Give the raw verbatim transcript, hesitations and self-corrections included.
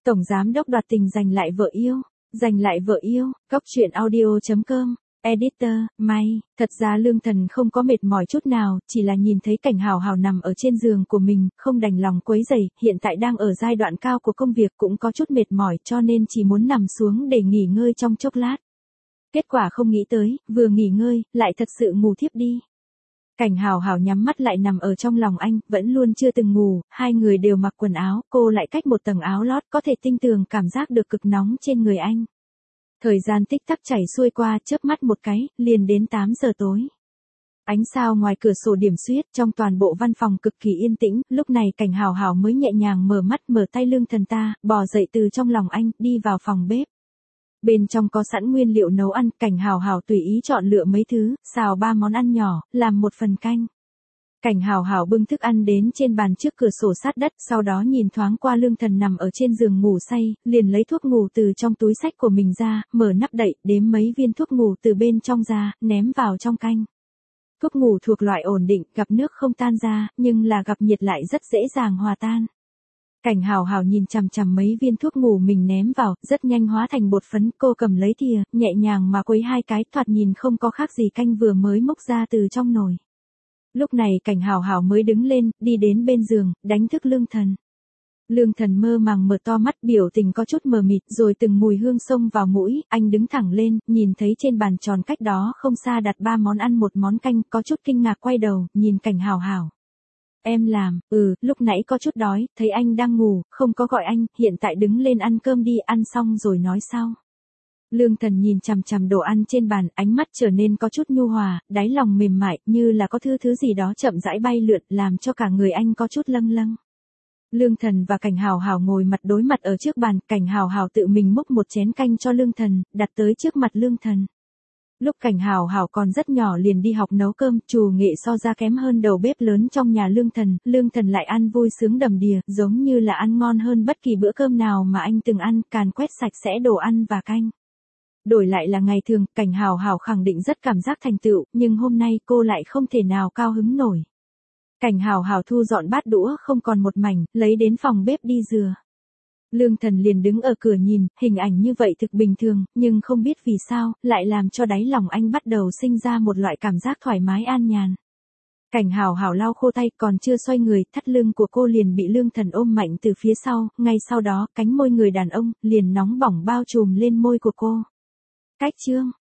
Tổng giám đốc đoạt tình giành lại vợ yêu, giành lại vợ yêu, góc truyện audio chấm com, editor, May, thật ra Lương Thần không có mệt mỏi chút nào, chỉ là nhìn thấy Cảnh Hào Hào nằm ở trên giường của mình, không đành lòng quấy rầy, hiện tại đang ở giai đoạn cao của công việc cũng có chút mệt mỏi cho nên chỉ muốn nằm xuống để nghỉ ngơi trong chốc lát. Kết quả không nghĩ tới, vừa nghỉ ngơi, lại thật sự ngủ thiếp đi. Cảnh Hào Hào nhắm mắt lại nằm ở trong lòng anh, vẫn luôn chưa từng ngủ, hai người đều mặc quần áo, cô lại cách một tầng áo lót, có thể tinh tường cảm giác được cực nóng trên người anh. Thời gian tích tắc chảy xuôi qua, chớp mắt một cái, liền đến tám giờ tối. Ánh sao ngoài cửa sổ điểm xuyết, trong toàn bộ văn phòng cực kỳ yên tĩnh, lúc này Cảnh Hào Hào mới nhẹ nhàng mở mắt, mở tay Lương Thần ta, bò dậy từ trong lòng anh, đi vào phòng bếp. Bên trong có sẵn nguyên liệu nấu ăn, Cảnh Hào Hào tùy ý chọn lựa mấy thứ, xào ba món ăn nhỏ, làm một phần canh. Cảnh Hào Hào bưng thức ăn đến trên bàn trước cửa sổ sát đất, sau đó nhìn thoáng qua Lương Thần nằm ở trên giường ngủ say, liền lấy thuốc ngủ từ trong túi xách của mình ra, mở nắp đậy, đếm mấy viên thuốc ngủ từ bên trong ra, ném vào trong canh. Thuốc ngủ thuộc loại ổn định, gặp nước không tan ra, nhưng là gặp nhiệt lại rất dễ dàng hòa tan. Cảnh Hào Hào nhìn chằm chằm mấy viên thuốc ngủ mình ném vào, rất nhanh hóa thành bột phấn, cô cầm lấy thìa, nhẹ nhàng mà quấy hai cái, thoạt nhìn không có khác gì canh vừa mới múc ra từ trong nồi. Lúc này Cảnh Hào Hào mới đứng lên, đi đến bên giường, đánh thức Lương Thần. Lương Thần mơ màng mở to mắt, biểu tình có chút mờ mịt, rồi từng mùi hương xông vào mũi, anh đứng thẳng lên, nhìn thấy trên bàn tròn cách đó không xa đặt ba món ăn một món canh, có chút kinh ngạc quay đầu, nhìn Cảnh Hào Hào. Em làm, ừ, lúc nãy có chút đói, thấy anh đang ngủ, không có gọi anh, hiện tại đứng lên ăn cơm đi, ăn xong rồi nói sau. Lương Thần nhìn chằm chằm đồ ăn trên bàn, ánh mắt trở nên có chút nhu hòa, đáy lòng mềm mại, như là có thứ thứ gì đó chậm rãi bay lượn, làm cho cả người anh có chút lâng lâng. Lương Thần và Cảnh Hào Hào ngồi mặt đối mặt ở trước bàn, Cảnh Hào Hào tự mình múc một chén canh cho Lương Thần, đặt tới trước mặt Lương Thần. Lúc Cảnh Hào Hào còn rất nhỏ liền đi học nấu cơm, chủ nghệ so ra kém hơn đầu bếp lớn trong nhà Lương Thần, Lương Thần lại ăn vui sướng đầm đìa, giống như là ăn ngon hơn bất kỳ bữa cơm nào mà anh từng ăn, càn quét sạch sẽ đồ ăn và canh. Đổi lại là ngày thường, Cảnh Hào Hào khẳng định rất cảm giác thành tựu, nhưng hôm nay cô lại không thể nào cao hứng nổi. Cảnh Hào Hào thu dọn bát đũa không còn một mảnh, lấy đến phòng bếp đi rửa. Lương Thần liền đứng ở cửa nhìn, hình ảnh như vậy thực bình thường, nhưng không biết vì sao, lại làm cho đáy lòng anh bắt đầu sinh ra một loại cảm giác thoải mái an nhàn. Cảnh Hào Hào lau khô tay, còn chưa xoay người, thắt lưng của cô liền bị Lương Thần ôm mạnh từ phía sau, ngay sau đó, cánh môi người đàn ông, liền nóng bỏng bao trùm lên môi của cô. Cách chương